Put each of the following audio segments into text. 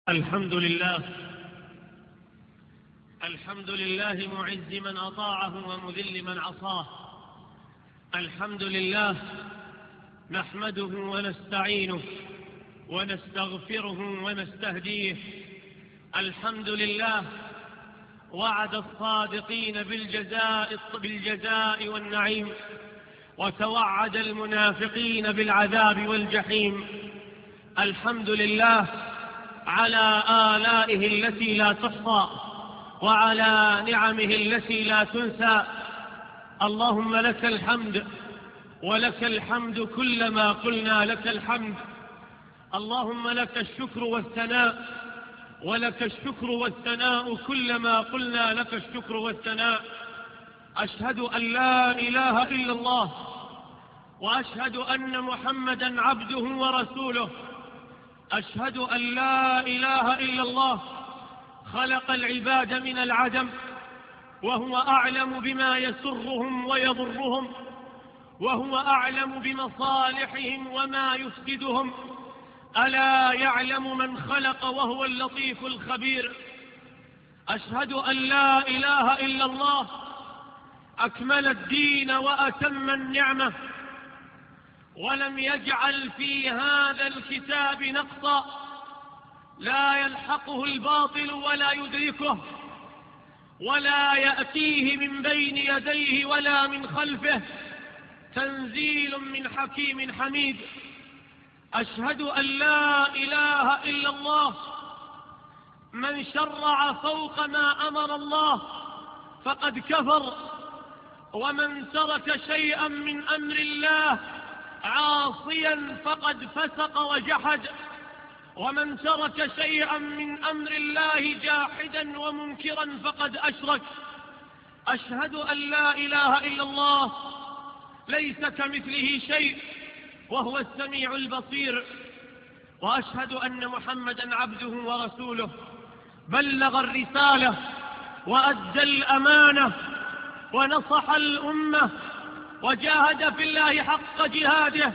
الحمد لله. الحمد لله معز من أطاعه ومذل من عصاه. الحمد لله نحمده ونستعينه ونستغفره ونستهديه. الحمد لله وعد الصادقين بالجزاء والنعيم، وتوعد المنافقين بالعذاب والجحيم. الحمد لله على آلائه التي لا تحصى وعلى نعمه التي لا تنسى. اللهم لك الحمد، ولك الحمد كلما قلنا لك الحمد. اللهم لك الشكر والثناء، ولك الشكر والثناء كلما قلنا لك الشكر والثناء. أشهد أن لا إله إلا الله، وأشهد أن محمدا عبده ورسوله. أشهد أن لا إله إلا الله خلق العباد من العدم، وهو أعلم بما يسرهم ويضرهم، وهو أعلم بمصالحهم وما يفسدهم. ألا يعلم من خلق وهو اللطيف الخبير. أشهد أن لا إله إلا الله أكمل الدين وأتم النعمة، ولم يجعل في هذا الكتاب نقصا، لا يلحقه الباطل ولا يدركه، ولا يأتيه من بين يديه ولا من خلفه. تنزيل من حكيم حميد. أشهد أن لا إله إلا الله من شرع فوق ما أمر الله فقد كفر، ومن ترك شيئا من أمر الله عاصيا فقد فسق وجحد، ومن ترك شيئا من أمر الله جاحدا ومنكرا فقد أشرك. أشهد أن لا إله إلا الله ليس كمثله شيء وهو السميع البصير. وأشهد أن محمدا عبده ورسوله بلغ الرسالة وأدى الأمانة ونصح الأمة وجاهد في الله حق جهاده،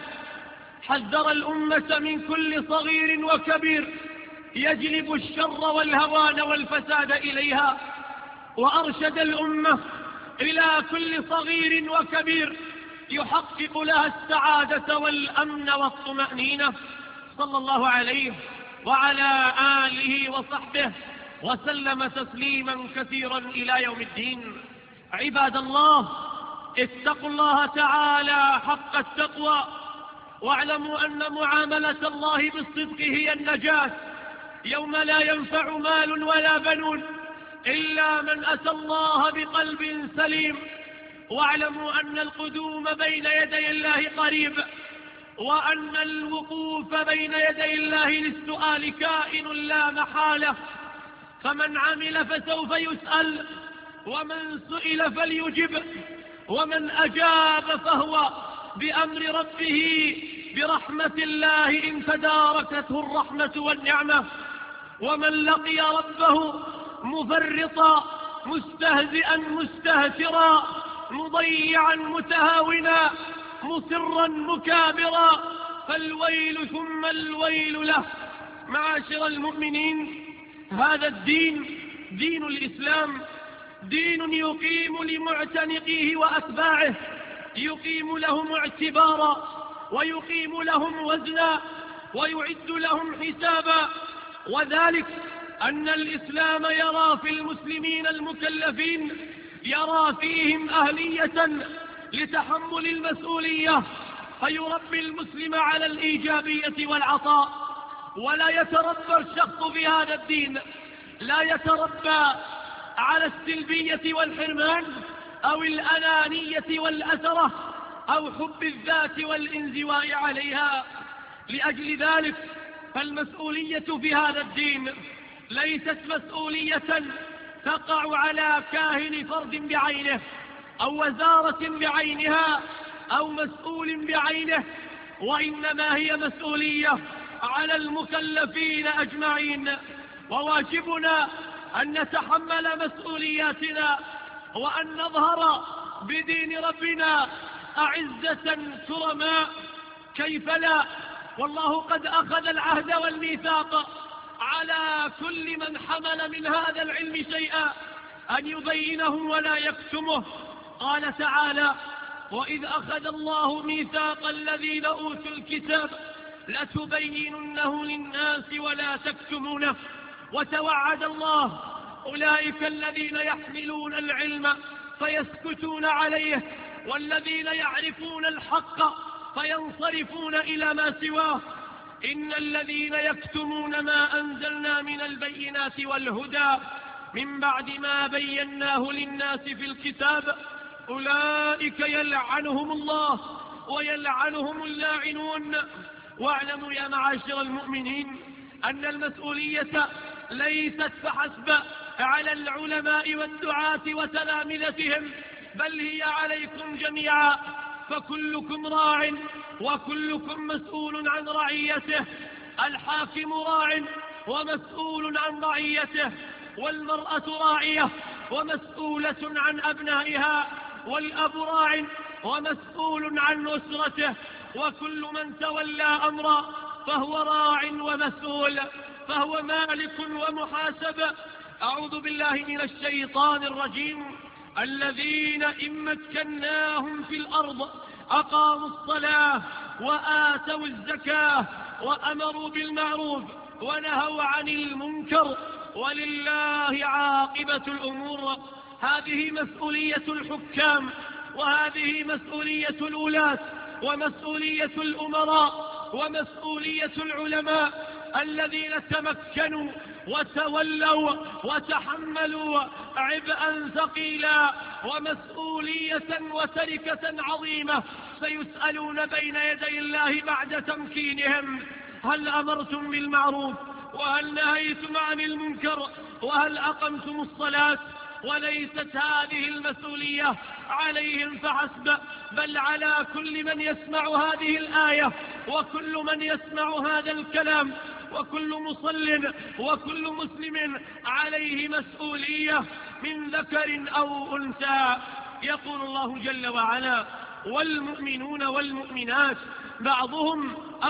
حذر الأمة من كل صغير وكبير يجلب الشر والهوان والفساد إليها، وأرشد الأمة إلى كل صغير وكبير يحقق لها السعادة والأمن والطمأنينة. صلى الله عليه وعلى آله وصحبه وسلم تسليما كثيرا إلى يوم الدين. عباد الله، اتقوا الله تعالى حق التقوى، واعلموا أن معاملة الله بالصدق هي النجاة يوم لا ينفع مال ولا بنون إلا من أتى الله بقلب سليم. واعلموا أن القدوم بين يدي الله قريب، وأن الوقوف بين يدي الله للسؤال كائن لا محالة. فمن عمل فسوف يسأل، ومن سئل فليجب، ومن أجاب فهو بأمر ربه برحمة الله إن تداركته الرحمة والنعمة. ومن لقي ربه مفرطا مستهزئا مستهترا مضيعا متهاونا مصرا مكابرا فالويل ثم الويل له. معاشر المؤمنين، هذا الدين دين الإسلام، دين يقيم لمعتنقيه وأتباعه، يقيم لهم اعتبارا، ويقيم لهم وزنا، ويعد لهم حسابا. وذلك أن الإسلام يرى في المسلمين المكلفين، يرى فيهم أهلية لتحمل المسؤولية، فيربي المسلم على الإيجابية والعطاء. ولا يتربى الشخص في هذا الدين، لا يتربى على السلبية والحرمان أو الأنانية والأثرة أو حب الذات والانزواء عليها. لأجل ذلك فالمسؤولية في هذا الدين ليست مسؤولية تقع على كاهن فرد بعينه أو وزارة بعينها أو مسؤول بعينه، وإنما هي مسؤولية على المكلفين أجمعين. وواجبنا أن نتحمل مسؤولياتنا، وأن نظهر بدين ربنا أعزة كرماء. كيف لا؟ والله قد أخذ العهد والميثاق على كل من حمل من هذا العلم شيئا أن يبينه ولا يكتمه. قال تعالى: وإذ أخذ الله ميثاق الذين أوتوا الكتاب لتبيننه للناس ولا تكتمونه. وتوعد الله أولئك الذين يحملون العلم فيسكتون عليه، والذين يعرفون الحق فينصرفون إلى ما سواه. إن الذين يكتمون ما أنزلنا من البينات والهدى من بعد ما بيناه للناس في الكتاب أولئك يلعنهم الله ويلعنهم اللاعنون. واعلموا يا معاشر المؤمنين أن المسؤولية ليست فحسب على العلماء والدعاة وتلامذتهم، بل هي عليكم جميعا، فكلكم راع وكلكم مسؤول عن رعيته. الحاكم راع ومسؤول عن رعيته، والمرأة راعية ومسؤولة عن أبنائها، والأب راع ومسؤول عن أسرته، وكل من تولى أمرا فهو راع ومسؤول، فهو مالك ومحاسب. أعوذ بالله من الشيطان الرجيم. الذين إن مكناهم في الأرض أقاموا الصلاة وآتوا الزكاة وأمروا بالمعروف ونهوا عن المنكر ولله عاقبة الأمور. هذه مسؤولية الحكام، وهذه مسؤولية الولاة، ومسؤولية الأمراء، ومسؤولية العلماء الذين تمكنوا وتولوا وتحملوا عبئا ثقيلا ومسؤولية وتركة عظيمة، سيسألون بين يدي الله بعد تمكينهم: هل أمرتم بالمعروف؟ وهل نهيتم عن المنكر؟ وهل أقمتم الصلاة؟ وليست هذه المسؤولية عليهم فحسب، بل على كل من يسمع هذه الآية، وكل من يسمع هذا الكلام، وكل مصل وكل مسلم عليه مسؤولية من ذكر أو أنثى. يقول الله جل وعلا: والمؤمنون والمؤمنات بعضهم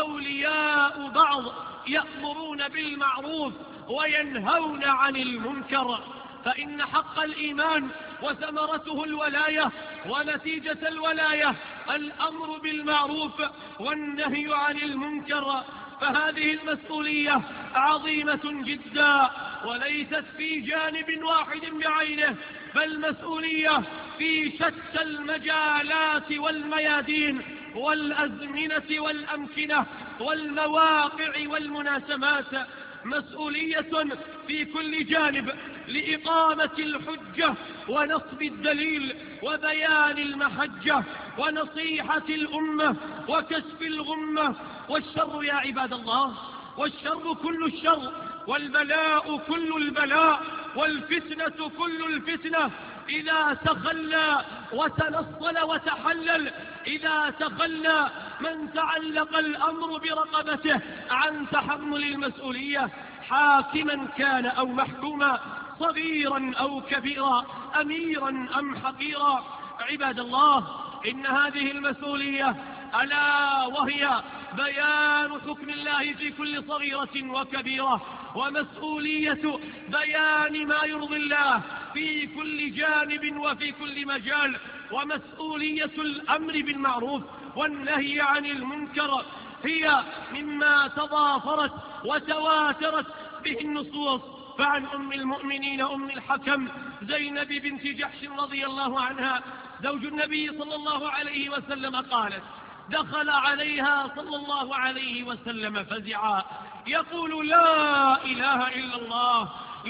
أولياء بعض يأمرون بالمعروف وينهون عن المنكر. فإن حق الإيمان وثمرته الولاية، ونتيجة الولاية الأمر بالمعروف والنهي عن المنكر. فهذه المسؤولية عظيمة جدا، وليست في جانب واحد بعينه، بل مسؤولية في شتى المجالات والميادين والأزمنة والأمكنة والمواقع والمناسبات. مسؤولية في كل جانب لإقامة الحجة ونصب الدليل وبيان المحجة ونصيحة الأمة وكشف الغمة. والشر يا عباد الله، والشر كل الشر، والبلاء كل البلاء، والفتنة كل الفتنة إذا تخلى وتنصل وتحلل، إذا تخلى من تعلق الأمر برقبته عن تحمل المسؤولية، حاكما كان أو محكوما، صغيرا أو كبيرا، أميرا أم حقيرا. عباد الله، إن هذه المسؤولية ألا وهي بيان حكم الله في كل صغيرة وكبيرة، ومسؤولية بيان ما يرضي الله في كل جانب وفي كل مجال، ومسؤولية الأمر بالمعروف والنهي عن المنكر هي مما تضافرت وتواترت به النصوص. فعن أم المؤمنين أم الحكم زينب بنت جحش رضي الله عنها زوج النبي صلى الله عليه وسلم قالت: دخل عليها صلى الله عليه وسلم فزعا يقول: لا إله إلا الله،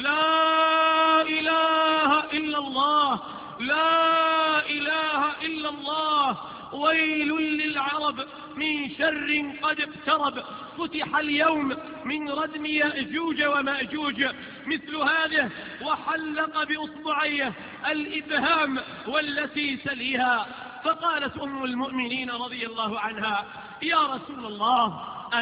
لا إله إلا الله، لا إله إلا الله، ويل للعرب من شر قد اقترب، فتح اليوم من ردم يأجوج ومأجوج مثل هذه، وحلق بأصبعيه الإبهام والتي تليها. فقالت أم المؤمنين رضي الله عنها: يا رسول الله،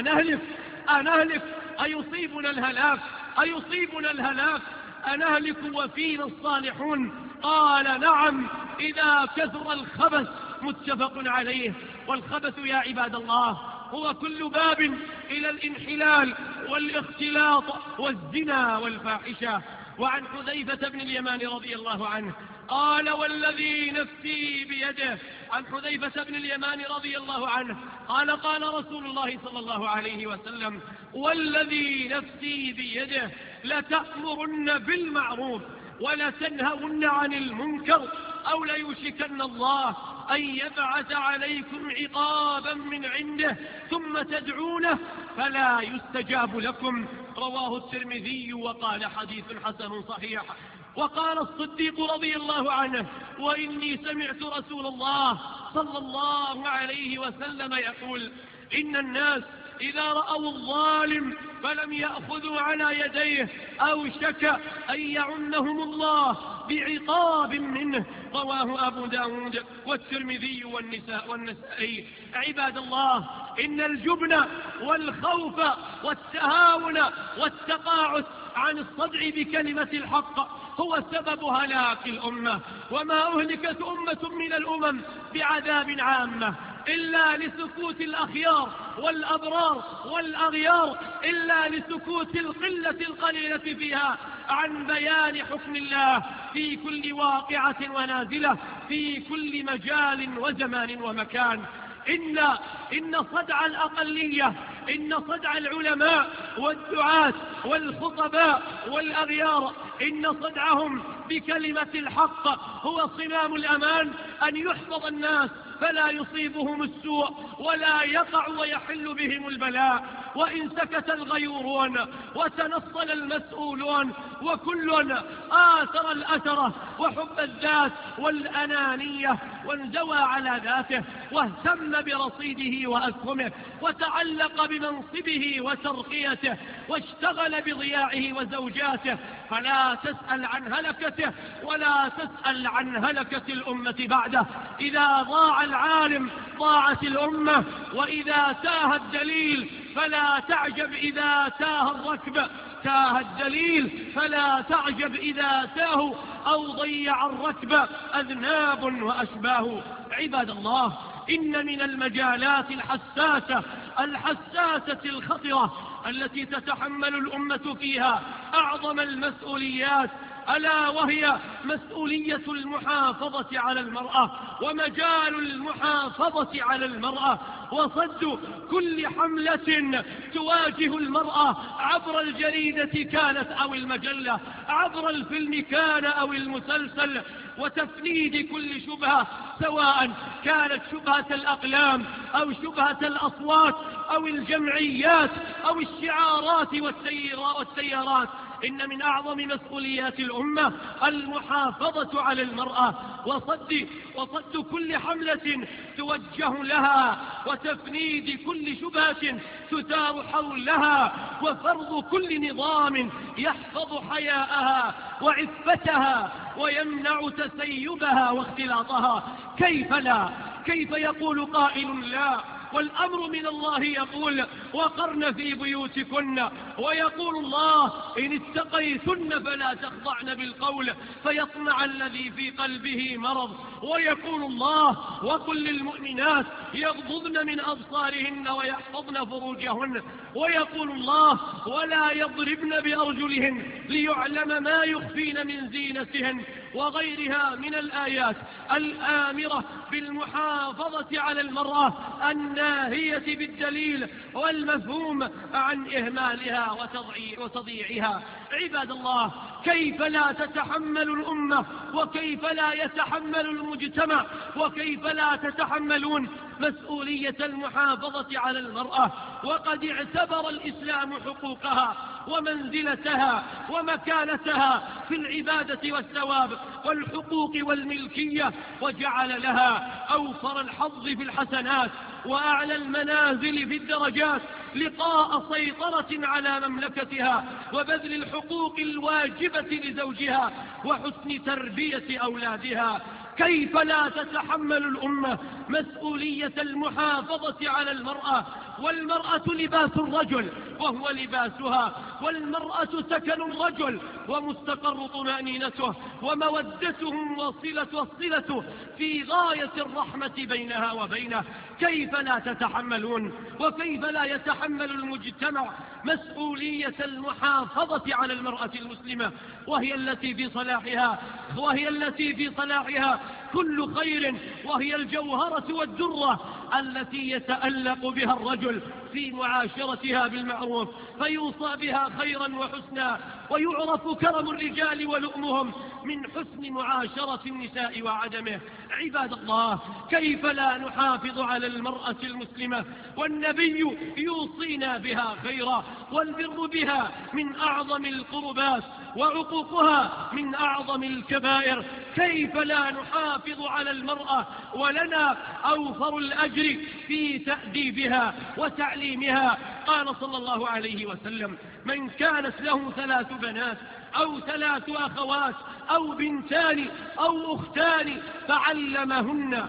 أنهلك أيصيبنا الهلاك، أيصيبنا الهلاك، أنهلك وفينا الصالحون؟ قال: نعم، إذا كثر الخبث. متفق عليه. والخبث يا عباد الله هو كل باب إلى الانحلال والاختلاط والزنا والفاحشة. وعن حذيفة بن اليمان رضي الله عنه قال والذي نفسي بيده، عن حذيفة بن اليمان رضي الله عنه قال قال رسول الله صلى الله عليه وسلم والذي نفسي بيده لتأمرن بالمعروف ولتنهون عن المنكر أو ليوشكن الله أن يبعث عليكم عقابا من عنده ثم تدعونه فلا يستجاب لكم. رواه الترمذي وقال حديث حسن صحيح. وقال الصديق رضي الله عنه وإني سمعت رسول الله صلى الله عليه وسلم يقول إن الناس إذا رأوا الظالم فلم يأخذوا على يديه أوشك أن يعنهم الله بعقاب منه. رواه أبو داود والترمذي والنسائي. عباد الله، إن الجبن والخوف والتهاون والتقاعس عن الصدع بكلمة الحق هو سبب هلاك الأمة، وما أهلكت أمة من الأمم بعذاب عامة إلا لسكوت الأخيار والأبرار والأغيار، إلا لسكوت القلة القليلة فيها عن بيان حكم الله في كل واقعة ونازلة، في كل مجال وزمان ومكان. إن صدع الأقلية، إن صدع العلماء والدعاة والخطباء والأغيار، إن صدعهم بكلمة الحق هو صمام الأمان، أن يحفظ الناس فلا يصيبهم السوء ولا يقع ويحل بهم البلاء. وإن سكت الغيورون وتنصل المسؤولون وكل آثر الأثرة وحب الذات والأنانية وانزوى على ذاته واهتم برصيده وأسهمه وتعلق بمنصبه وترقيته واشتغل بضياعه وزوجاته، فلا تسأل عن هلكته ولا تسأل عن هلكة الأمة بعده. إذا ضاع العالم ضاعت الأمة، وإذا تاه الدليل فلا تعجب إذا تاه الركب، تاه الدليل فلا تعجب إذا تاه أو ضيع الركب أذناب وأشباه. عباد الله، إن من المجالات الحساسة الخطرة التي تتحمل الأمة فيها أعظم المسؤوليات، ألا وهي مسؤولية المحافظة على المرأة، ومجال المحافظة على المرأة وصد كل حملة تواجه المرأة عبر الجريدة كانت أو المجلة، عبر الفيلم كان أو المسلسل، وتفنيد كل شبهة، سواء كانت شبهة الأقلام أو شبهة الأصوات أو الجمعيات أو الشعارات والتيارات. إن من أعظم مسؤوليات الأمة المحافظة على المرأة وصد كل حملة توجه لها، وتفنيد كل شبهة تثار حولها، وفرض كل نظام يحفظ حياءها وعفتها ويمنع تسيبها واختلاطها. كيف لا؟ كيف يقول قائل لا والأمر من الله يقول وقرن في بيوتكن، ويقول الله إن اتقيتن فلا تخضعن بالقول فيطمع الذي في قلبه مرض، ويقول الله وقل للمؤمنات يغضضن من أبصارهن ويحفظن فروجهن، ويقول الله ولا يضربن بأرجلهن ليعلم ما يخفين من زينتهن، وغيرها من الآيات الآمرة بالمحافظة على المرأة الناهية بالدليل والمفهوم عن إهمالها وتضييعها. عباد الله، كيف لا تتحمل الأمة وكيف لا يتحمل المجتمع وكيف لا تتحملون مسؤولية المحافظة على المرأة، وقد اعتبر الإسلام حقوقها ومنزلتها ومكانتها في العبادة والثواب والحقوق والملكية، وجعل لها أوفر الحظ في الحسنات وأعلى المنازل في الدرجات لقاء سيطرة على مملكتها وبذل الحقوق الواجبة لزوجها وحسن تربية أولادها. كيف لا تتحمل الأمة مسؤولية المحافظة على المرأة والمرأة لباس الرجل وهو لباسها، والمرأة سكن الرجل ومستقر طمأنينته ومودته والصلة في غاية الرحمة بينها وبينه. كيف لا تتحملون وكيف لا يتحمل المجتمع مسؤولية المحافظة على المرأة المسلمة، وهي التي في صلاحها كل خير، وهي الجوهرة والدرة التي يتألق بها الرجل في معاشرتها بالمعروف، فيوصى بها خيرا وحسنا، ويعرف كرم الرجال ولؤمهم من حسن معاشرة النساء وعدمه. عباد الله، كيف لا نحافظ على المرأة المسلمة والنبي يوصينا بها خيرا، والبر بها من أعظم القربات وعقوقها من أعظم الكبائر. كيف لا نحافظ على المرأة ولنا أوفر الأجر في تأديبها وتعليمها؟ قال صلى الله عليه وسلم: من كانت له 3 بنات أو 3 أخوات أو بنتان أو أختان فعلمهن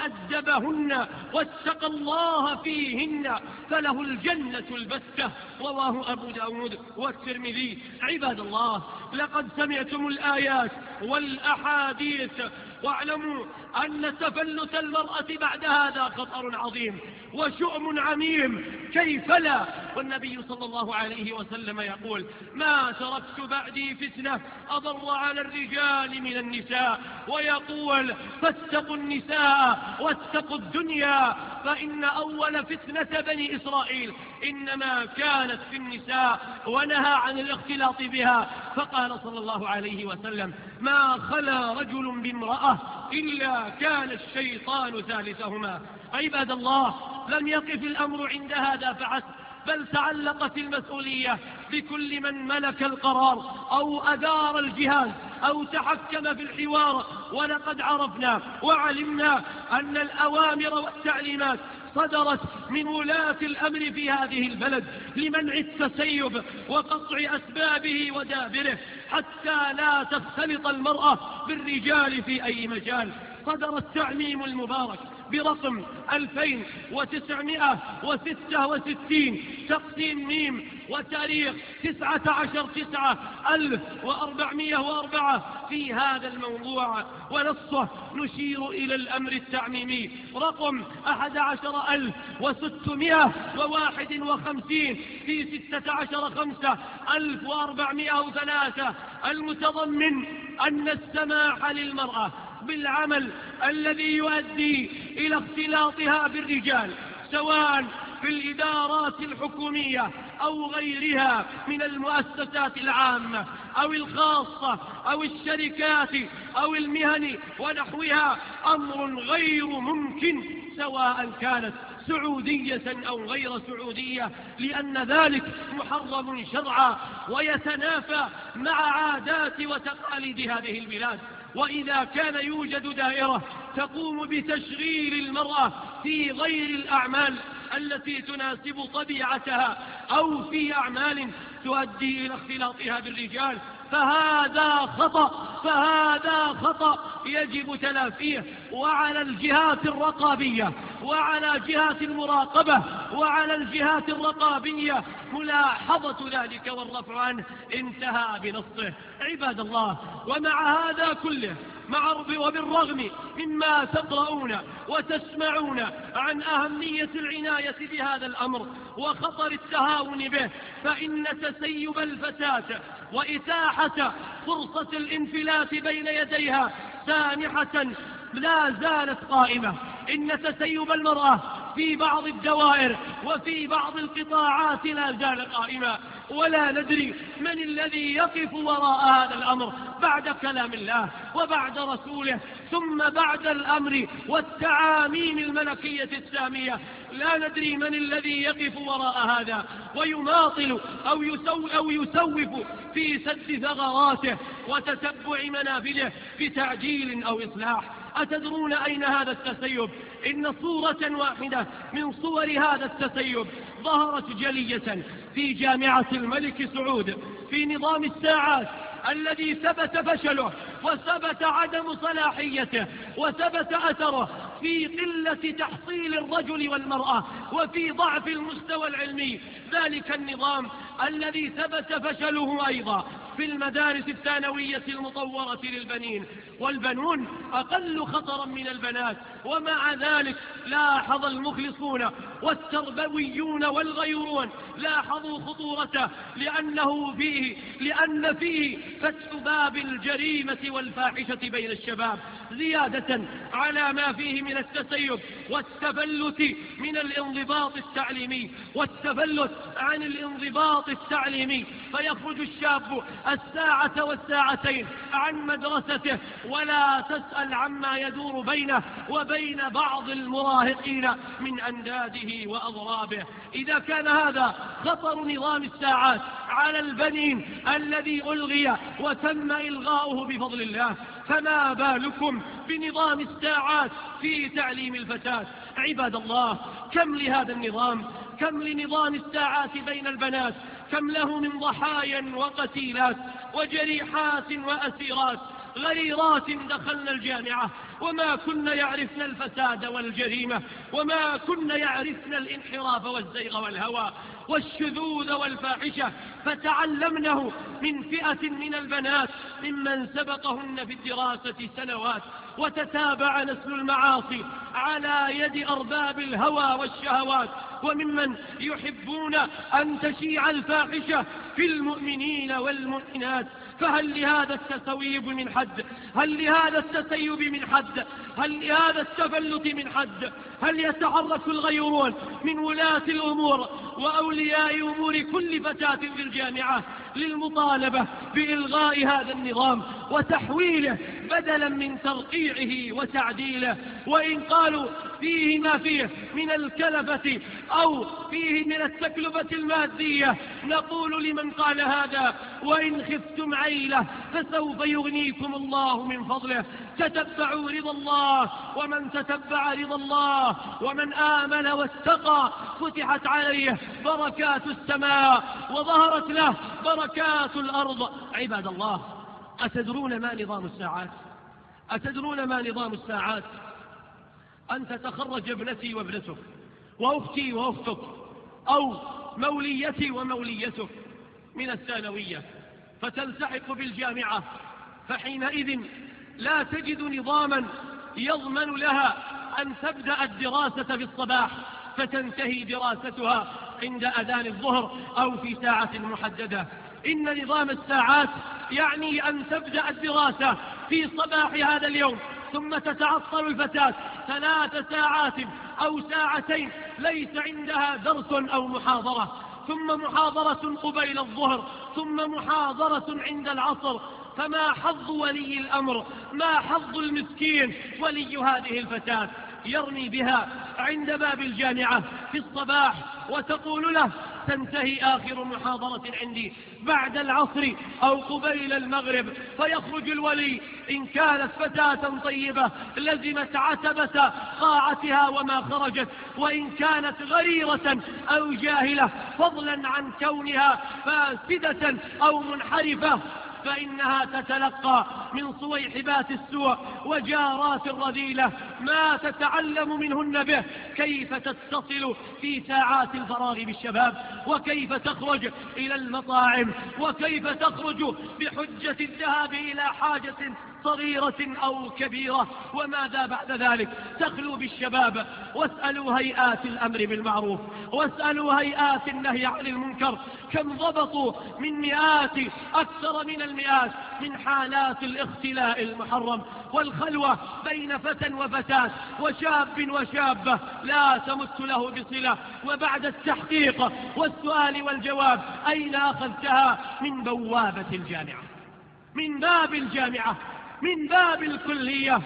وأدبهن واتقى الله فيهن فله الجنة البتة. رواه أبو داود والترمذي. عباد الله، لقد سمعتم الآيات والأحاديث، واعلموا أن تفلت المرأة بعد هذا خطر عظيم وشؤم عميم. كيف لا؟ والنبي صلى الله عليه وسلم يقول: ما تركت بعدي فتنة أضر على الرجال من النساء، ويقول: فاتقوا النساء واتقوا الدنيا، فإن أول فتنة بني إسرائيل إنما كانت في النساء، ونهى عن الاختلاط بها. فقال صلى الله عليه وسلم: ما خلا رجل بامرأة إلا كان الشيطان ثالثهما. عباد الله، لم يقف الأمر عند هذا فحسب، بل تعلقت المسؤولية بكل من ملك القرار أو أدار الجهاز أو تحكم في الحوار. ولقد عرفنا وعلمنا أن الأوامر والتعليمات صدرت من ولاة الأمر في هذه البلد لمنع التسيب وقطع أسبابه ودابره حتى لا تختلط المرأة بالرجال في أي مجال. صدر التعميم المبارك برقم 2966 تقسيم ميم وتاريخ 19/9/1404 في هذا الموضوع، ونصه نشير إلى الأمر التعميمي رقم 11651 في 16/5/1403 المتضمن أن السماح للمرأة بالعمل الذي يؤدي إلى اختلاطها بالرجال، سواء في الإدارات الحكومية أو غيرها من المؤسسات العامة أو الخاصة أو الشركات أو المهن ونحوها، أمر غير ممكن سواء كانت سعودية أو غير سعودية، لأن ذلك محرم شرعا ويتنافى مع عادات وتقاليد هذه البلاد. وإذا كان يوجد دائرة تقوم بتشغيل المرأة في غير الأعمال التي تناسب طبيعتها أو في أعمال تؤدي إلى اختلاطها بالرجال، فهذا خطأ يجب تلافيه. وعلى الجهات الرقابية وعلى جهات المراقبة وعلى الجهات الرقابية ملاحظة ذلك والرفع عنه. انتهى بنصه. عباد الله، ومع هذا كله وبالرغم مما تقرؤون وتسمعون عن أهمية العناية بهذا الأمر وخطر التهاون به، فإن تسيب الفتاة وإتاحة فرصة الانفلات بين يديها سانحة لا زالت قائمة. إن تسيب المرأة في بعض الدوائر وفي بعض القطاعات لا زال قائمة، ولا ندري من الذي يقف وراء هذا الأمر بعد كلام الله وبعد رسوله ثم بعد الأمر والتعاميم الملكية السامية. لا ندري من الذي يقف وراء هذا ويماطل أو يسوف في سد ثغراته وتتبع منافذه بتعديل أو إصلاح. أتدرون أين هذا التسيب؟ إن صورة واحدة من صور هذا التسيب ظهرت جلية في جامعة الملك سعود في نظام الساعات الذي ثبت فشله وثبت عدم صلاحيته وثبت أثره في قلة تحصيل الرجل والمرأة وفي ضعف المستوى العلمي. ذلك النظام الذي ثبت فشله أيضا في المدارس الثانوية المطورة للبنين، والبنون أقل خطرا من البنات، ومع ذلك لاحظ المخلصون والتربويون والغيرون لاحظوا خطورته، لأن فيه فتح باب الجريمة والفاحشة بين الشباب، زيادة على ما فيه من التسيب والتفلت من الانضباط التعليمي والتفلت عن الانضباط التعليمي، فيخرج الشاب الساعة والساعتين عن مدرسته ولا تسأل عما يدور بينه وبين بعض المراهقين من أنداده وأضرابه. إذا كان هذا خطر نظام الساعات على البنين الذي ألغي وتم إلغاؤه بفضل الله، فما بالكم بنظام الساعات في تعليم الفتاة؟ عباد الله، كم لهذا النظام، كم لنظام الساعات بين البنات، كم له من ضحايا وقتيلات وجريحات وأسيرات غريرات دخلنا الجامعة وما كنا يعرفن الفساد والجريمة، وما كنا يعرفن الانحراف والزيغ والهوى والشذوذ والفاحشة، فتعلمنه من فئة من البنات ممن سبقهن في الدراسة سنوات، وتتابع نسل المعاصي على يد أرباب الهوى والشهوات، وممن يحبون أن تشيع الفاحشة في المؤمنين والمؤمنات. فهل لهذا التسويب من حد؟ هل لهذا التسيب من حد؟ هل لهذا التفلت من حد؟ هل يتحرك الغيرون من ولاة الأمور وأولياء أمور كل فتاة في الجامعة للمطالبة بإلغاء هذا النظام وتحويله بدلا من ترقيعه وتعديله؟ وإن قالوا فيه ما فيه من الكلفة أو فيه من التكلفة المادية، نقول لمن قال هذا: وإن خفتم عيلة فسوف يغنيكم الله من فضله. تتبعوا رضا الله، ومن تتبع رضا الله ومن آمن واتقى فتحت عليه بركات السماء وظهرت له بركات الأرض. عباد الله، أتدرون ما نظام الساعات؟ أتدرون ما نظام الساعات؟ أن تتخرج ابنتي وابنتك وأختي وأختك أو موليتي وموليتك من الثانوية فتلتحق بالجامعة، فحينئذ لا تجد نظاما يضمن لها أن تبدأ الدراسة في الصباح فتنتهي دراستها عند أذان الظهر أو في ساعة محددة. إن نظام الساعات يعني أن تبدأ الدراسة في صباح هذا اليوم، ثم تتعطل الفتاة 3 ساعات أو ساعتين ليس عندها درس أو محاضرة، ثم محاضرة قبيل الظهر، ثم محاضرة عند العصر. فما حظ ولي الأمر، ما حظ المسكين ولي هذه الفتاة؟ يرمي بها عند باب الجامعة في الصباح وتقول له: تنتهي آخر محاضرة عندي بعد العصر أو قبيل المغرب. فيخرج الولي إن كانت فتاة طيبة لزمت عتبة قاعتها وما خرجت، وإن كانت غريرة أو جاهلة فضلا عن كونها فاسدة أو منحرفة فإنها تتلقى من صويحبات السوء وجارات الرذيلة ما تتعلم منهن به كيف تتصل في ساعات الفراغ بالشباب، وكيف تخرج إلى المطاعم، وكيف تخرج بحجة الذهاب إلى حاجة صغيرة أو كبيرة، وماذا بعد ذلك؟ تخلو بالشباب. واسألوا هيئات الأمر بالمعروف واسألوا هيئات النهي عن المنكر كم ضبطوا من مئات أكثر من المئات من حالات الاختلاء المحرم والخلوة بين فتى وفتاة وشاب وشابة لا تمت له بصلة. وبعد التحقيق والسؤال والجواب أين أخذتها؟ من بوابة الجامعة، من باب الجامعة، من باب الكلية.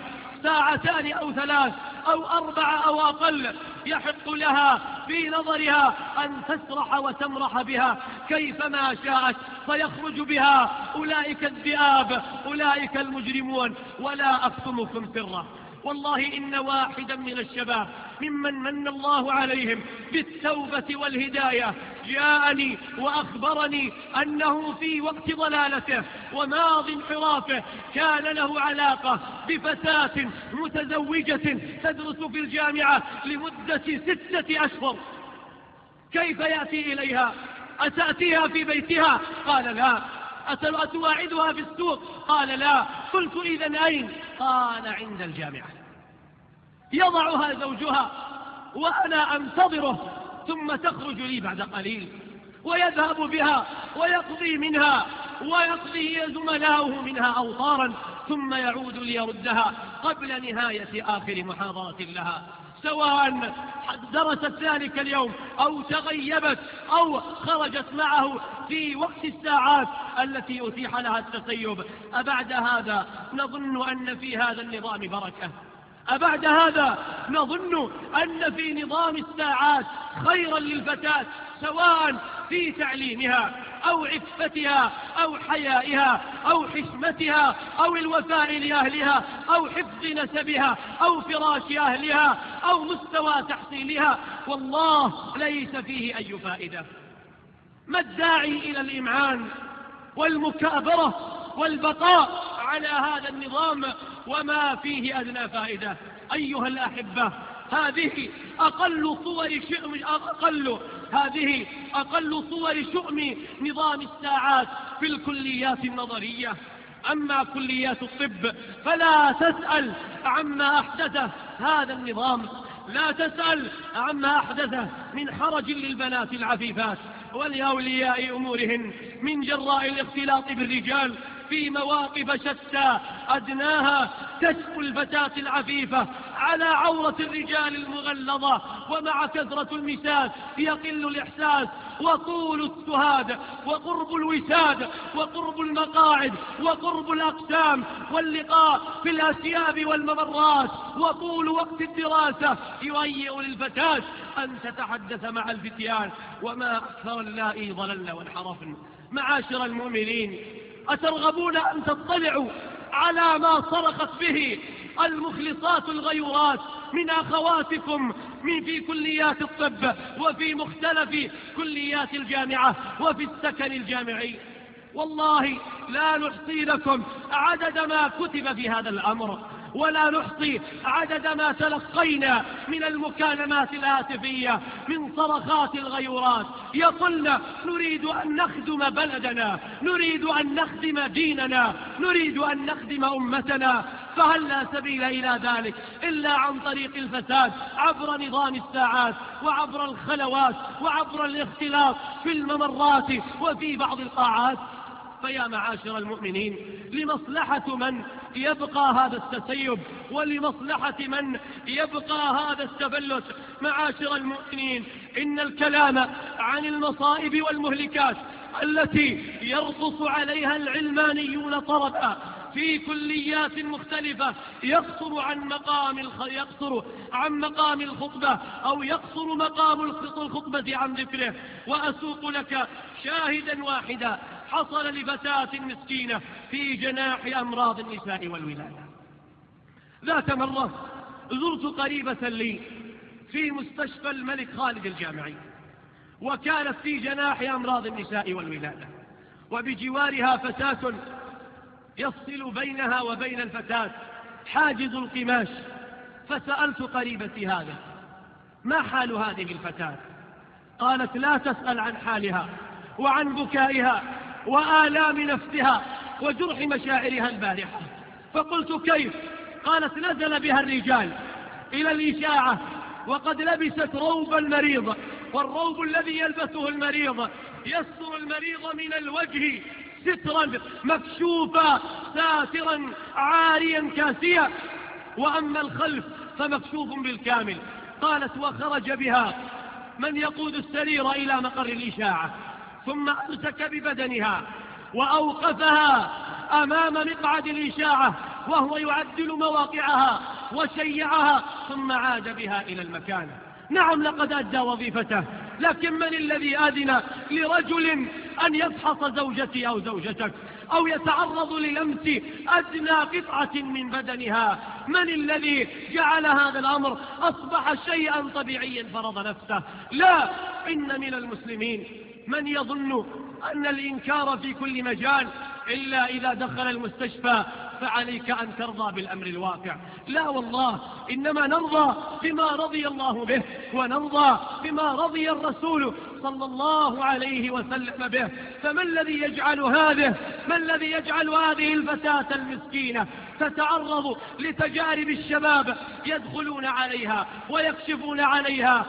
2 أو 3 أو 4 أو أقل يحق لها في نظرها أن تسرح وتمرح بها كيفما شاءت، فيخرج بها أولئك الذئاب، أولئك المجرمون. ولا أكتمكم سرا، والله إن واحدا من الشباب ممن من الله عليهم بالتوبة والهداية جاءني وأخبرني أنه في وقت ضلالته وماض انحرافه كان له علاقة بفتاة متزوجة تدرس في الجامعة لمدة 6 أشهر. كيف يأتي إليها؟ أتأتيها في بيتها؟ قال لا. أتواعدها في السوق؟ قال لا. قلت إذن أين؟ قال عند الجامعة. يضعها زوجها وأنا أنتظره، ثم تخرج لي بعد قليل ويذهب بها ويقضي منها ويقضي زملاؤه منها أوطارا، ثم يعود ليردها قبل نهاية آخر محاضرة لها، سواء درست ذلك اليوم أو تغيبت أو خرجت معه في وقت الساعات التي أتيح لها التسيب. أبعد هذا نظن أن في هذا النظام بركة؟ أبعد هذا نظن أن في نظام الساعات خيرا للفتاة، سواء في تعليمها أو عفتها أو حيائها أو حشمتها أو الوفاء لأهلها أو حفظ نسبها أو فراش أهلها أو مستوى تحصيلها؟ والله ليس فيه أي فائدة. ما الداعي إلى الإمعان والمكابرة والبقاء على هذا النظام وما فيه أدنى فائدة؟ أيها الأحبة، هذه أقل صور شؤم نظام الساعات في الكليات النظرية. أما كليات الطب فلا تسأل عما أحدثه هذا النظام، لا تسأل عما أحدثه من حرج للبنات العفيفات ولأولياء أمورهن من جراء الاختلاط بالرجال في مواقف شتى، أدناها كشف الفتاة العفيفة على عورة الرجال المغلظة. ومع كثرة المساس يقل الإحساس وطول السهاد وقرب الوساد وقرب المقاعد وقرب الأقسام واللقاء في الأسياب والممرات وطول وقت الدراسة يهيئ للفتاة أن تتحدث مع الفتيان. وما أكثر اللائي ضللن وانحرفن. معاشر المؤمنين، أترغبون أن تطلعوا على ما صرخت به المخلصات الغيورات من أخواتكم في كليات الطب وفي مختلف كليات الجامعة وفي السكن الجامعي؟ والله لا نحصي لكم عدد ما كتب في هذا الأمر، ولا نحصي عدد ما تلقينا من المكالمات الهاتفية من صرخات الغيورات يقولن نريد أن نخدم بلدنا، نريد أن نخدم ديننا، نريد أن نخدم أمتنا. فهل لا سبيل إلى ذلك إلا عن طريق الفساد عبر نظام الساعات وعبر الخلوات وعبر الاختلاط في الممرات وفي بعض القاعات؟ فيا معاشر المؤمنين، لمصلحة من يبقى هذا التسيب ولمصلحة من يبقى هذا التفلت؟ معاشر المؤمنين، إن الكلام عن المصائب والمهلكات التي يرقص عليها العلمانيون طرفا في كليات مختلفة يقصر عن مقام الخطبة أو يقصر مقام الخطبة عن ذكره. وأسوق لك شاهدا واحدا حصل لفتاة مسكينة في جناح أمراض النساء والولادة. ذات مرة زرت قريبة لي في مستشفى الملك خالد الجامعي، وكانت في جناح أمراض النساء والولادة، وبجوارها فتاة يفصل بينها وبين الفتاة حاجز القماش. فسألت قريبتي هذا: ما حال هذه الفتاة؟ قالت: لا تسأل عن حالها وعن بكائها وآلام نفسها وجرح مشاعرها البارحة. فقلت: كيف؟ قالت: نزل بها الرجال إلى الإشاعة وقد لبست روب المريض، والروب الذي يلبسه المريض يستر المريض من الوجه سترا مكشوفا ساترا عاريا كاسيا، وأما الخلف فمكشوف بالكامل. قالت: وخرج بها من يقود السرير إلى مقر الإشاعة، ثم أمسك ببدنها وأوقفها أمام مقعد الإشاعة وهو يعدل مواقعها وشيعها، ثم عاد بها إلى المكان. نعم، لقد أدى وظيفته، لكن من الذي أذن لرجل أن يفحص زوجتي أو زوجتك؟ أو يتعرض للمس أدنى قطعة من بدنها. من الذي جعل هذا الأمر أصبح شيئا طبيعيا فرض نفسه؟ لا، إن من المسلمين من يظن أن الإنكار في كل مجال إلا إذا دخل المستشفى فعليك أن ترضى بالأمر الواقع. لا والله، إنما نرضى بما رضي الله به، ونرضى بما رضي الرسول صلى الله عليه وسلم به. فما الذي يجعل هذه الفتاة المسكينة تتعرض لتجارب الشباب يدخلون عليها ويكشفون عليها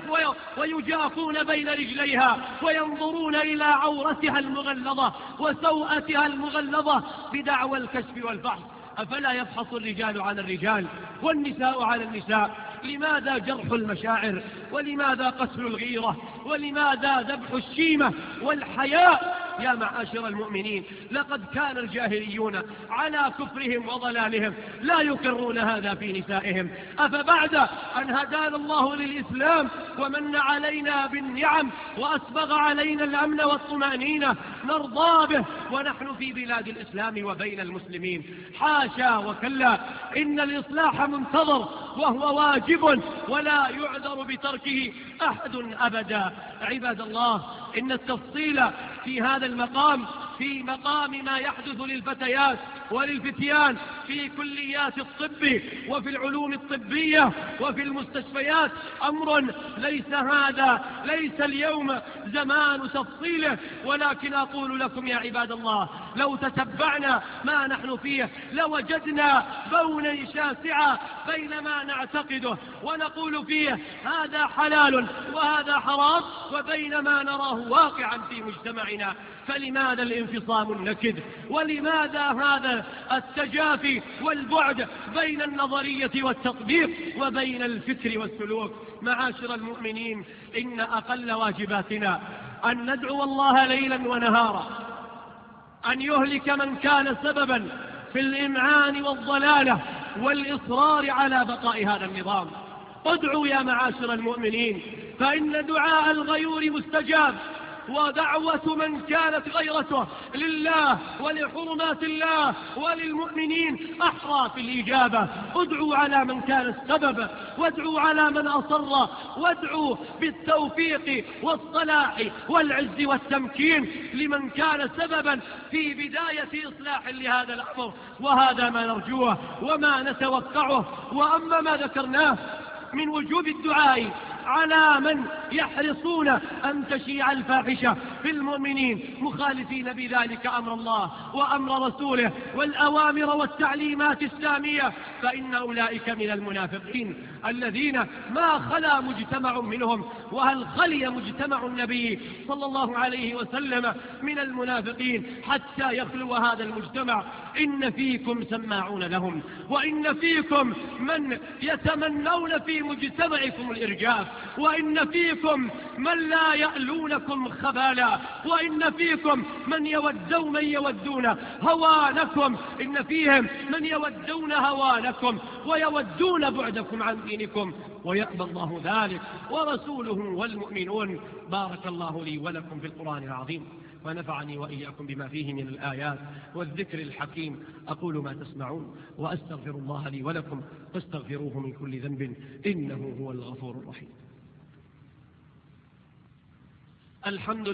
ويجافون بين رجليها وينظرون إلى عورتها المغلظة وسوءتها المغلظة بدعوى الكشف والفحص؟ أفلا يفحص الرجال عن الرجال والنساء عن النساء؟ لماذا جرح المشاعر؟ ولماذا قتل الغيرة؟ ولماذا ذبح الشيمة والحياء؟ يا معاشر المؤمنين، لقد كان الجاهليون على كفرهم وضلالهم لا يقرون هذا في نسائهم. أفبعد أن هدانا الله للإسلام ومن علينا بالنعم وأسبغ علينا الأمن والطمأنينة نرضى به ونحن في بلاد الإسلام وبين المسلمين؟ حاشا وكلا، إن الإصلاح منتظر وهو واجب ولا يعذر بتركه أحد أبدا. عباد الله، إن التفصيل في هذا المقام في مقام ما يحدث للفتيات وللفتيان في كليات الطب وفي العلوم الطبية وفي المستشفيات أمر ليس اليوم زمان تفصيله، ولكن أقول لكم يا عباد الله، لو تتبعنا ما نحن فيه لوجدنا بونا شاسعا بين ما نعتقده ونقول فيه هذا حلال وهذا حرام وبين ما نراه واقعا في مجتمعنا. فلماذا الانفصام النكد؟ ولماذا هذا التجافي والبعد بين النظرية والتطبيق وبين الفكر والسلوك؟ معاشر المؤمنين، إن أقل واجباتنا أن ندعو الله ليلا ونهارا أن يهلك من كان سببا في الإمعان والضلالة والإصرار على بقاء هذا النظام. ادعوا يا معاشر المؤمنين، فإن دعاء الغيور مستجاب، ودعوة من كانت غيرته لله ولحرمات الله وللمؤمنين أحرى في الإجابة. ادعوا على من كان السبب، وادعوا على من أصر، وادعوا بالتوفيق والصلاح والعز والتمكين لمن كان سببا في بداية إصلاح لهذا الأمر. وهذا ما نرجوه وما نتوقعه. وأما ما ذكرناه من وجوب الدعاء على من يحرصون أن تشيع الفاحشة في المؤمنين مخالفين بذلك أمر الله وأمر رسوله والأوامر والتعليمات السامية، فإن أولئك من المنافقين الذين ما خلا مجتمع منهم، وهل خلي مجتمع النبي صلى الله عليه وسلم من المنافقين حتى يخلو هذا المجتمع؟ إن فيكم سماعون لهم، وإن فيكم من يتمنون في مجتمعكم الإرجاف، وإن فيكم من لا يألونكم خبالا، وإن فيكم من يودون هوانكم، إن فيهم من يودون هوانكم ويودون بعدكم عن دينكم، ويأبى الله ذلك ورسوله والمؤمنون. بارك الله لي ولكم في القرآن العظيم، ونفعني وإياكم بما فيه من الآيات والذكر الحكيم. أقول ما تسمعون وأستغفر الله لي ولكم، فاستغفروه من كل ذنب إنه هو الغفور الرحيم. الحمد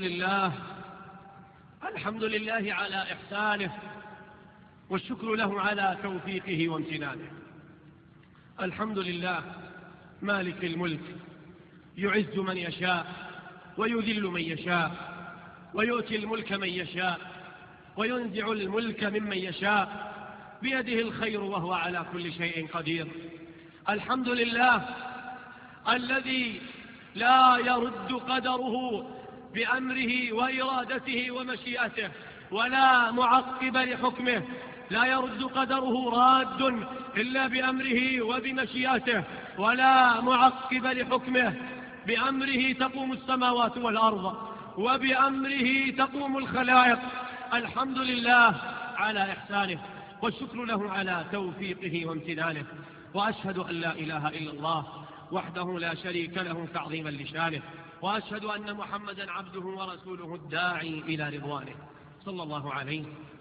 لله على إحسانه، والشكر له على توفيقه وامتنانه. الحمد لله مالك الملك، يعز من يشاء ويذل من يشاء، ويؤتي الملك من يشاء وينزع الملك ممن يشاء، بيده الخير وهو على كل شيء قدير. الحمد لله الذي لا يرد قدره بأمره وإرادته ومشيئته، ولا معقب لحكمه. لا يرد قدره راد إلا بأمره وبمشيئته، ولا معقب لحكمه. بأمره تقوم السماوات والأرض، وبأمره تقوم الخلائق. الحمد لله على إحسانه، والشكر له على توفيقه وامتنانه. وأشهد أن لا إله إلا الله وحده لا شريك له تعظيما لشانه، وأشهد أن محمدا عبده ورسوله الداعي إلى رضوانه، صلى الله عليه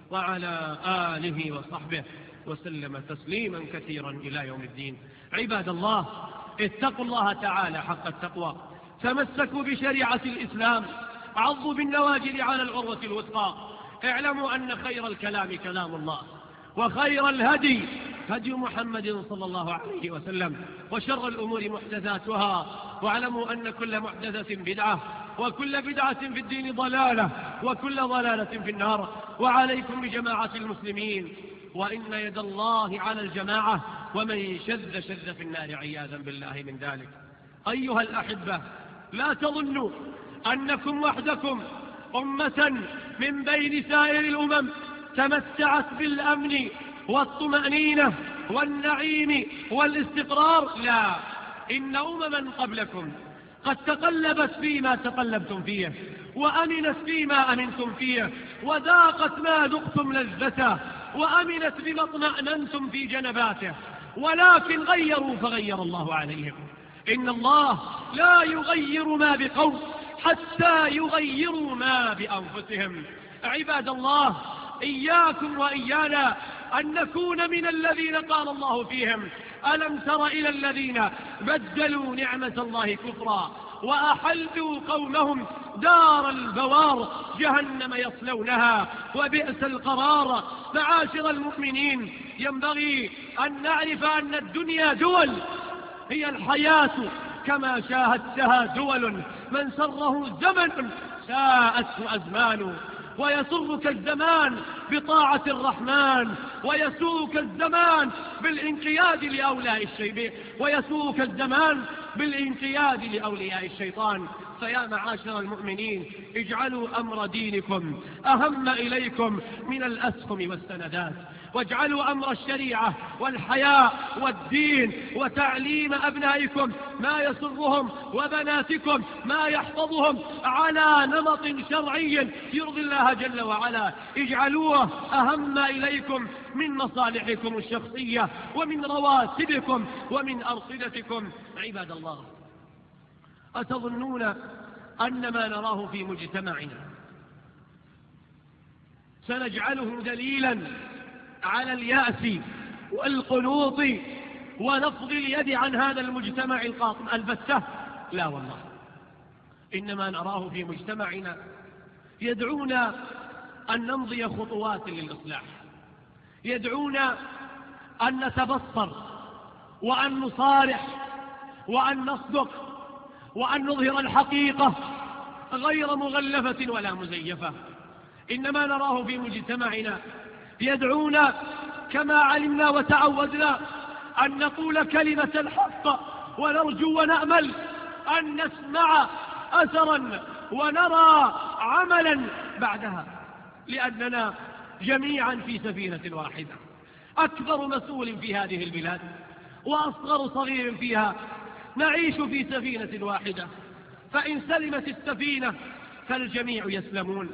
وعلى آله وصحبه وسلم تسليما كثيرا إلى يوم الدين. عباد الله، اتقوا الله تعالى حق التقوى، تمسكوا بشريعة الإسلام، عضوا بالنواجذ على العروة الوثقى. اعلموا أن خير الكلام كلام الله، وخير الهدي هدي محمد صلى الله عليه وسلم، وشر الأمور محدثاتها، واعلموا أن كل محدثة بدعة، وكل بدعة في الدين ضلالة، وكل ضلالة في النار. وعليكم بجماعة المسلمين، وإن يد الله على الجماعة، ومن شذ شذ في النار عياذا بالله من ذلك. أيها الأحبة، لا تظنوا أنكم وحدكم أمة من بين سائر الأمم تمتعت بالأمن والطمأنينة والنعيم والاستقرار. لا، إن أمما قبلكم قد تقلبت فيما تقلبتم فيه، وأمنت فيما أمنتم فيه، وذاقت ما ذقتم لذته، وأمنت بما اطمأننتم في جنباته، ولكن غيروا فغير الله عليهم. إن الله لا يغير ما بقوم حتى يغيروا ما بأنفسهم. عباد الله، إياكم وإيانا أن نكون من الذين قال الله فيهم: ألم تر إلى الذين بدلوا نعمة الله كفرا وأحلوا قومهم دار البوار جهنم يصلونها وبئس القرار. معاشر المؤمنين، ينبغي أن نعرف أن الدنيا دول، هي الحياة كما شاهدتها دول، من سره زمن ساءته أزمان، ويسرك الزمان بطاعة الرحمن، ويسوءك الزمان بالانقياد لأولياء الشيطان. فيا معاشر المؤمنين، اجعلوا أمر دينكم أهم إليكم من الأسهم والسندات، واجعلوا أمر الشريعة والحياء والدين وتعليم أبنائكم ما يسرهم، وبناتكم ما يحفظهم على نمط شرعي يرضي الله جل وعلا. اجعلوه أهم إليكم من مصالحكم الشخصية، ومن رواتبكم، ومن أرصدتكم. عباد الله، أتظنون أن ما نراه في مجتمعنا سنجعله دليلا على اليأس والقنوط ونفض اليد عن هذا المجتمع القاطم البتة؟ لا والله، إنما نراه في مجتمعنا يدعونا أن نمضي خطوات للإصلاح، يدعونا أن نتبصر، وأن نصارح، وأن نصدق، وأن نظهر الحقيقة غير مغلفة ولا مزيفة. إنما نراه في مجتمعنا يدعونا كما علمنا وتعودنا أن نقول كلمة الحق، ونرجو ونأمل أن نسمع أثرا ونرى عملا بعدها، لأننا جميعا في سفينة واحدة. أكبر مسؤول في هذه البلاد وأصغر صغير فيها نعيش في سفينة واحدة، فإن سلمت السفينة فالجميع يسلمون،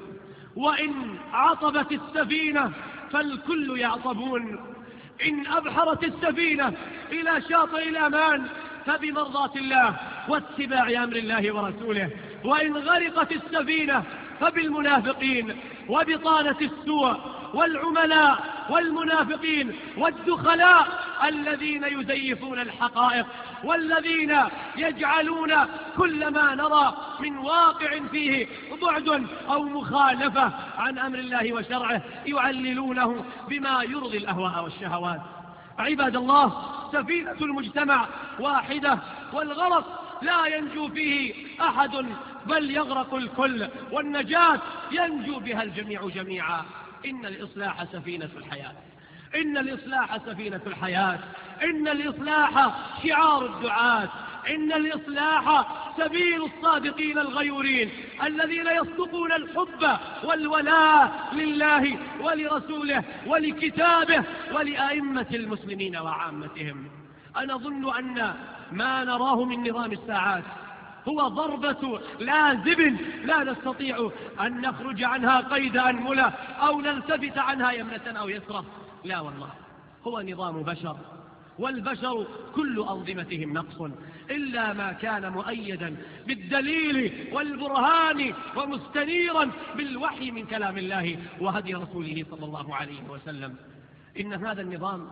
وإن عطبت السفينة فالكل يعطبون. إن أبحرت السفينة إلى شاطئ الأمان فبمرضاة الله واتباع أمر الله ورسوله، وإن غرقت السفينة فبالمنافقين وبطانة السوء والعملاء والمنافقين والدخلاء الذين يزيفون الحقائق، والذين يجعلون كل ما نرى من واقع فيه بعد أو مخالفة عن أمر الله وشرعه يعللونه بما يرضي الأهواء والشهوات. عباد الله، سفينة المجتمع واحدة، والغرق لا ينجو فيه أحد بل يغرق الكل، والنجاة ينجو بها الجميع جميعا. إن الإصلاح سفينة الحياة، إن الإصلاح سفينة الحياة، إن الإصلاح شعار الدعاة، إن الإصلاح سبيل الصادقين الغيورين الذين يصدقون الحب والولاء لله ولرسوله ولكتابه ولأئمة المسلمين وعامتهم. أنا أظن أن ما نراه من نظام الساعات هو ضربة لازم لا نستطيع أن نخرج عنها قيد أنملة أو نلتفت عنها يمنة أو يسرة. لا والله، هو نظام بشر، والبشر كل أنظمتهم نقص إلا ما كان مؤيدا بالدليل والبرهان ومستنيرا بالوحي من كلام الله وهدي رسوله صلى الله عليه وسلم. إن هذا النظام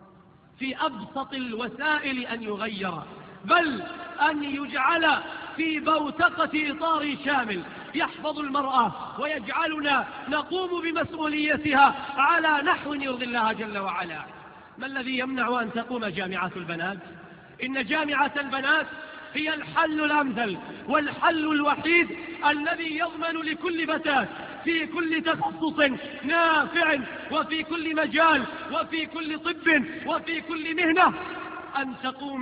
في أبسط الوسائل أن يغير، بل أن يجعل في بوتقة إطار شامل يحفظ المرأة ويجعلنا نقوم بمسؤوليتها على نحو يرضي الله جل وعلا. ما الذي يمنع أن تقوم جامعة البنات؟ إن جامعة البنات هي الحل الأمثل والحل الوحيد الذي يضمن لكل فتاة في كل تخصص نافع وفي كل مجال وفي كل طب وفي كل مهنة أن تقوم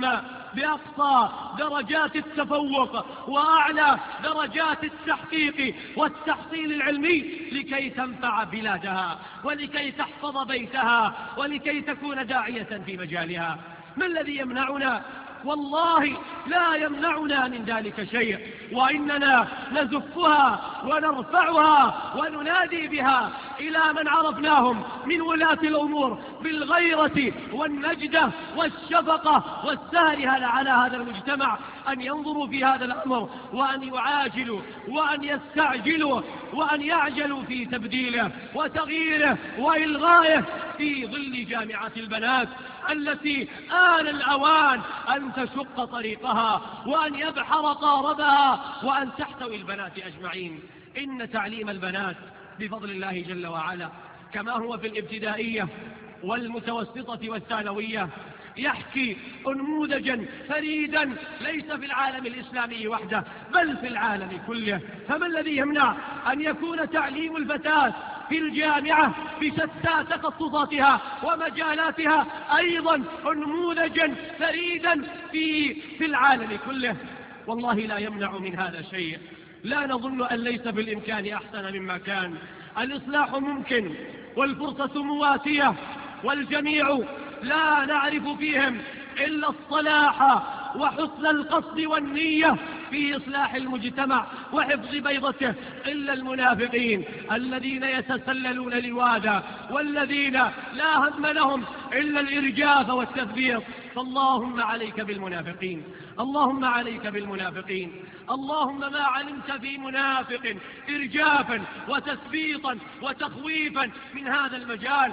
بأقصى درجات التفوق وأعلى درجات التحقيق والتحصيل العلمي لكي تنفع بلادها ولكي تحفظ بيتها ولكي تكون داعية في مجالها. ما الذي يمنعنا؟ والله لا يمنعنا من ذلك شيء، وإننا نزفها ونرفعها وننادي بها إلى من عرفناهم من ولاة الأمور بالغيرة والنجدة والشفقة والسهر على هذا المجتمع أن ينظروا في هذا الأمر وأن يعاجلوا وأن يستعجلوا وأن يعجلوا في تبديله وتغييره وإلغائه في ظل جامعة البنات التي آن الأوان أن تشق طريقها وأن يبحر قاربها وأن تحتوي البنات أجمعين. إن تعليم البنات بفضل الله جل وعلا كما هو في الابتدائية والمتوسطة والثانوية يحكي نموذجا فريدا ليس في العالم الإسلامي وحده بل في العالم كله. فما الذي يمنع أن يكون تعليم الفتاة في الجامعة بشتى تخصصاتها ومجالاتها أيضا نموذجا فريدا في العالم كله؟ والله لا يمنع من هذا شيء. لا نظن أن ليس بالإمكان أحسن مما كان. الإصلاح ممكن والفرصة مواتية، والجميع لا نعرف فيهم إلا الصلاح وحسن القصد والنية في إصلاح المجتمع وحفظ بيضته، إلا المنافقين الذين يتسللون لواذا والذين لا هم لهم إلا الإرجاف والتثبيط. فاللهم عليك بالمنافقين، اللهم عليك بالمنافقين، اللهم ما علمت في منافق إرجافا وتثبيطا وتخويفا من هذا المجال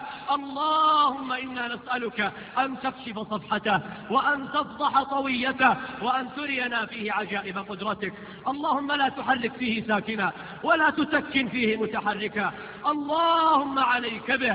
اللهم إنا نسألك أن تكشف صفحته وأن تفضح طويته وأن ترينا فيه عجائب قدرتك. اللهم لا تحرك فيه ساكنا ولا تسكن فيه متحركا. اللهم عليك به،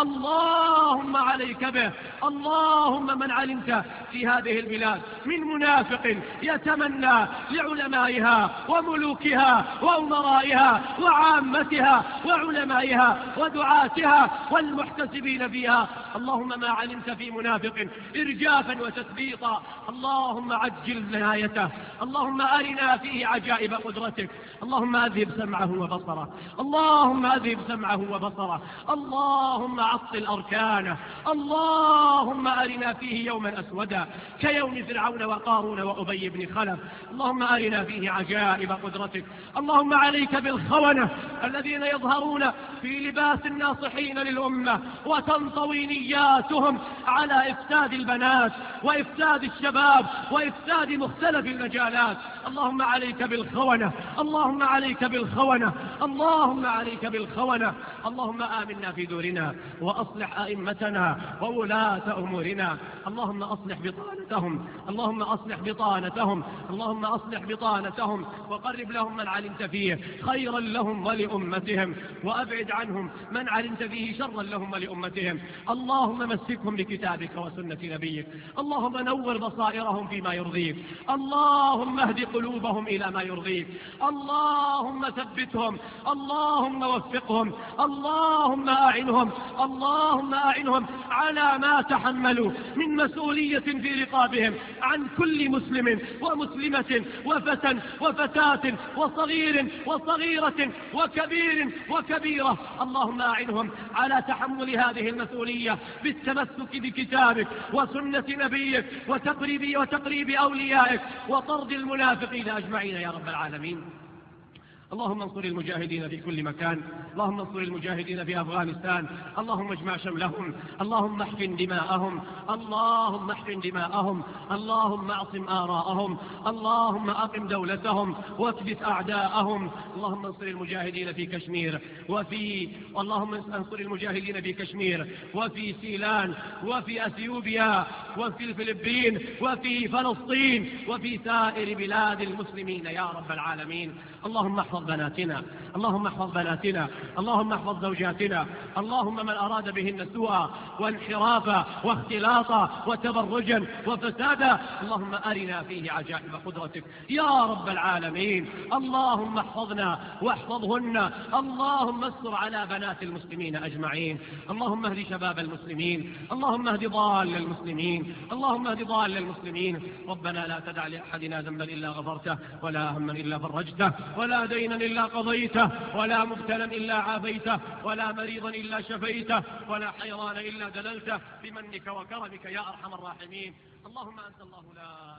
اللهم عليك به. اللهم من علمت في هذه البلاد من منافق يتمنى لعلمائها وملوكها وأمرائها وعامتها وعلمائها ودعاتها والمحتسبين فيها، اللهم ما علمت في منافق إرجافا وتثبيطا اللهم عجل نهايته. اللهم أرنا فيه عجائب قدرتك. اللهم أذهب سمعه وبصره، اللهم أذهب سمعه وبصره، اللهم عطل أركانه. اللهم أرنا فيه يوما أسودا كيوم فرعون وقارون وأبي بن خلف. اللهم أرنا فيه عجائب قدرتك. اللهم عليك بالخونة الذين يظهرون في لباس الناصحين للأمة وتنطوي نياتهم على إفساد البنات وإفساد الشباب وإفساد مختلف المجالات. اللهم عليك بالخونة، اللهم عليك بالخونة، اللهم عليك بالخونة. اللهم آمنا في دورنا وأصلح أئمتنا وولاة أمورنا. اللهم أصلح بطانتهم، اللهم أصلح بطانتهم، اللهم أصلح بطانتهم وقرب لهم من علمت فيه خيرا لهم ولأمتهم، وأبعد عنهم من علمت فيه شرا لهم ولأمتهم. اللهم مسكهم بكتابك وسنة نبيك. اللهم نور بصائرهم فيما يرضيك. اللهم اهد قلوبهم إلى ما يرضيك. اللهم ثبتهم، اللهم وفقهم، اللهم أعنهم، اللهم أعنهم على ما تحملوا من مسؤولية في رقابهم عن كل مسلم ومسلمة وفتى وفتاة وصغير وصغيرة وكبير وكبيرة. اللهم أعنهم على تحمل هذه المسؤولية بالتمسك بكتابك وسنة نبيك وتقريب أوليائك وطرد المنافقين أجمعين يا رب العالمين. اللهم انصر المجاهدين في كل مكان، اللهم انصر المجاهدين في أفغانستان، اللهم اجمع شملهم، اللهم احقن دماءهم، اللهم احقن دماءهم، اللهم اعصم آراءهم، اللهم أقم دولتهم واكبت أعداءهم. اللهم انصر المجاهدين في كشمير اللهم انصر المجاهدين في كشمير وفي سيلان وفي أثيوبيا وفي الفلبين وفي فلسطين وفي سائر بلاد المسلمين يا رب العالمين. اللهم احفظ بناتنا، اللهم احفظ بناتنا، اللهم احفظ زوجاتنا، اللهم من أراد بهن سوءا وانحرافا واختلاطا وتبرجا وفسادا اللهم أرنا فيه عجائب قدرتك يا رب العالمين. اللهم احفظنا واحفظهن، اللهم استر على بنات المسلمين أجمعين، اللهم اهد شباب المسلمين، اللهم اهد ضال المسلمين، اللهم اهد ضال المسلمين. ربنا لا تدع لأحدنا ذنبا إلا غفرته، ولا هما إلا فرجته، ولا دينا إلا قضيته، ولا مبتلا إلا عافيته، ولا مريضا إلا شفيته، ولا حيران إلا دللته بمنك وكرمك يا أرحم الراحمين. اللهم أنت الله لا